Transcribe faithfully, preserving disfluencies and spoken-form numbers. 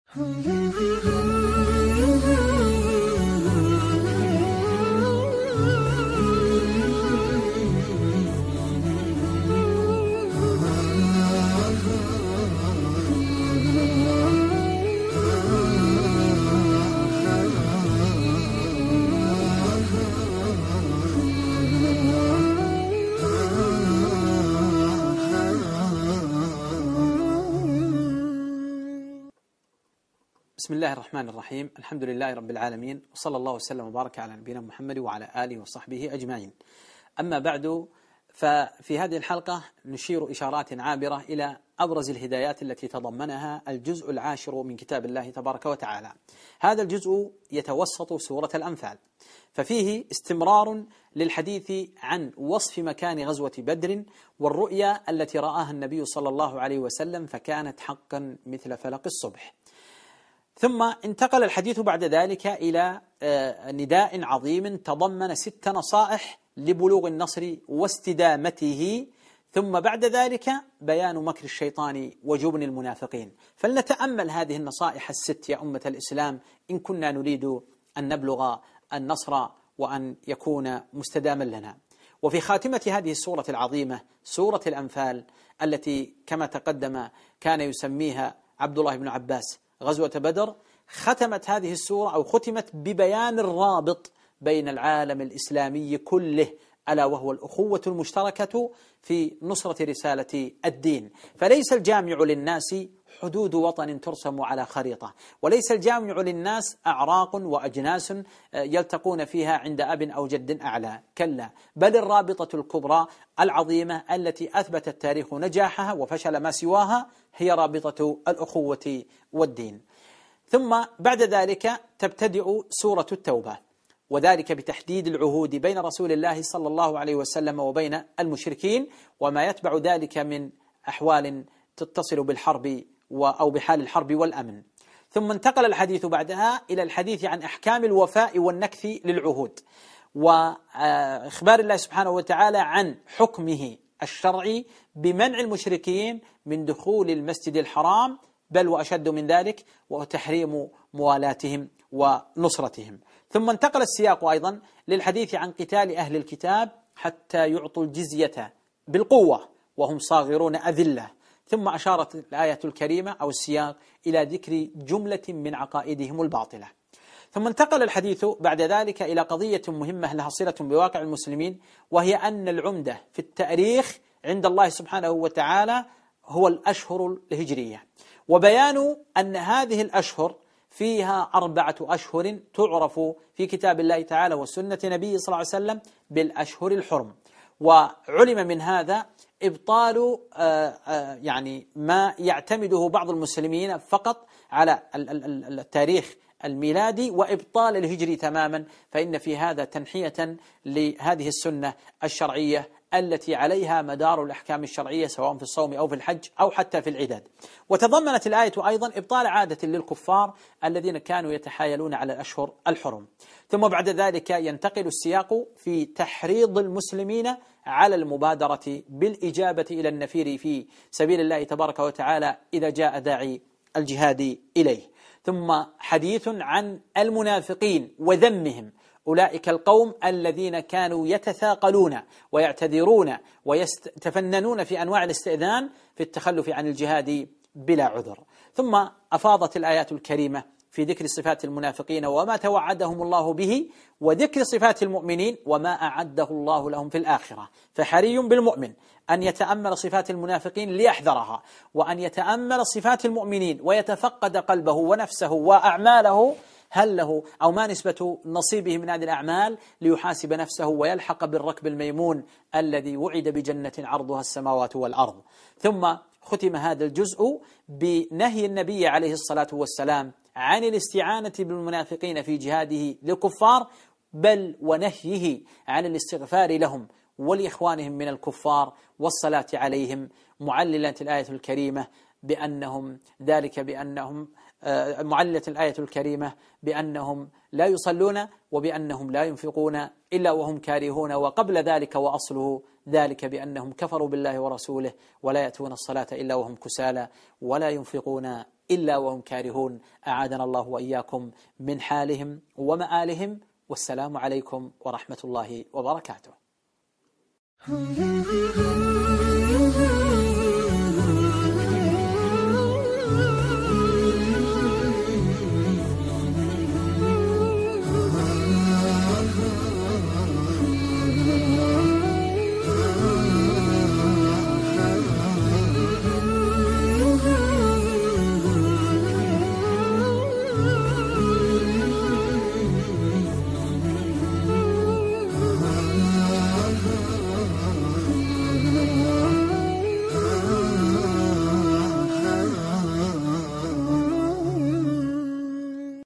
بسم الله الرحمن الرحيم. الحمد لله رب العالمين، وصلى الله وسلم وبارك على نبينا محمد وعلى آله وصحبه أجمعين. أما بعد، ففي هذه الحلقة نشير إشارات عابرة إلى أبرز الهدايات التي تضمنها الجزء العاشر من كتاب الله تبارك وتعالى. هذا الجزء يتوسط سورة الأنفال، ففيه استمرار للحديث عن وصف مكان غزوة بدر والرؤيا التي رآها النبي صلى الله عليه وسلم فكانت حقا مثل فلق الصبح. ثم انتقل الحديث بعد ذلك إلى نداء عظيم تضمن ست نصائح لبلوغ النصر واستدامته، ثم بعد ذلك بيان مكر الشيطان وجبن المنافقين. فلنتأمل هذه النصائح الست يا أمة الإسلام إن كنا نريد أن نبلغ النصر وأن يكون مستداما لنا. وفي خاتمة هذه السورة العظيمة سورة الأنفال التي كما تقدم كان يسميها عبد الله بن عباس غزوة بدر، ختمت هذه السورة أو ختمت ببيان الرابط بين العالم الإسلامي كله، ألا وهو الأخوة المشتركة في نصرة رسالة الدين. فليس الجامع للناس حدود وطن ترسم على خريطة، وليس الجامع للناس أعراق وأجناس يلتقون فيها عند أب أو جد أعلى، كلا، بل الرابطة الكبرى العظيمة التي أثبت التاريخ نجاحها وفشل ما سواها هي رابطة الأخوة والدين. ثم بعد ذلك تبتدئ سورة التوبة، وذلك بتحديد العهود بين رسول الله صلى الله عليه وسلم وبين المشركين وما يتبع ذلك من أحوال تتصل بالحرب أو بحال الحرب والأمن. ثم انتقل الحديث بعدها إلى الحديث عن أحكام الوفاء والنكث للعهود، وإخبار الله سبحانه وتعالى عن حكمه الشرعي بمنع المشركين من دخول المسجد الحرام، بل وأشد من ذلك وتحريم موالاتهم ونصرتهم. ثم انتقل السياق أيضا للحديث عن قتال أهل الكتاب حتى يعطوا الجزية بالقوة وهم صاغرون أذلة. ثم أشارت الآية الكريمة أو السياق إلى ذكر جملة من عقائدهم الباطلة. ثم انتقل الحديث بعد ذلك إلى قضية مهمة لها صلة بواقع المسلمين، وهي أن العمدة في التاريخ عند الله سبحانه وتعالى هو الأشهر الهجرية، وبيان أن هذه الأشهر فيها أربعة أشهر تعرف في كتاب الله تعالى وسنة نبيه صلى الله عليه وسلم بالأشهر الحرم. وعلم من هذا إبطال يعني ما يعتمده بعض المسلمين فقط على التاريخ الميلادي وإبطال الهجري تماما، فإن في هذا تنحية لهذه السنة الشرعية التي عليها مدار الأحكام الشرعية سواء في الصوم أو في الحج أو حتى في العداد. وتضمنت الآية أيضا إبطال عادة للكفار الذين كانوا يتحايلون على الأشهر الحرم. ثم بعد ذلك ينتقل السياق في تحريض المسلمين على المبادرة بالإجابة إلى النفير في سبيل الله تبارك وتعالى إذا جاء داعي الجهاد إليه. ثم حديث عن المنافقين وذمهم، أولئك القوم الذين كانوا يتثاقلون ويعتذرون ويتفننون في أنواع الاستئذان في التخلف عن الجهاد بلا عذر. ثم أفاضت الآيات الكريمة في ذكر صفات المنافقين وما توعدهم الله به، وذكر صفات المؤمنين وما أعده الله لهم في الآخرة. فحري بالمؤمن أن يتأمل صفات المنافقين ليحذرها، وأن يتأمل صفات المؤمنين ويتفقد قلبه ونفسه وأعماله، هل له أو ما نسبة نصيبه من هذه الأعمال، ليحاسب نفسه ويلحق بالركب الميمون الذي وعد بجنة عرضها السماوات والأرض. ثم ختم هذا الجزء بنهي النبي عليه الصلاة والسلام عن الاستعانة بالمنافقين في جهاده للكفار، بل ونهيه عن الاستغفار لهم ولإخوانهم من الكفار والصلاة عليهم، معللة الآية الكريمة بأنهم ذلك بأنهم معللة الآية الكريمة بأنهم لا يصلون وبأنهم لا ينفقون إلا وهم كارهون، وقبل ذلك وأصله ذلك بأنهم كفروا بالله ورسوله ولا يأتون الصلاة إلا وهم كسالى ولا ينفقون إلا وهم كارهون. أعاذنا الله وإياكم من حالهم ومآلهم. والسلام عليكم ورحمة الله وبركاته.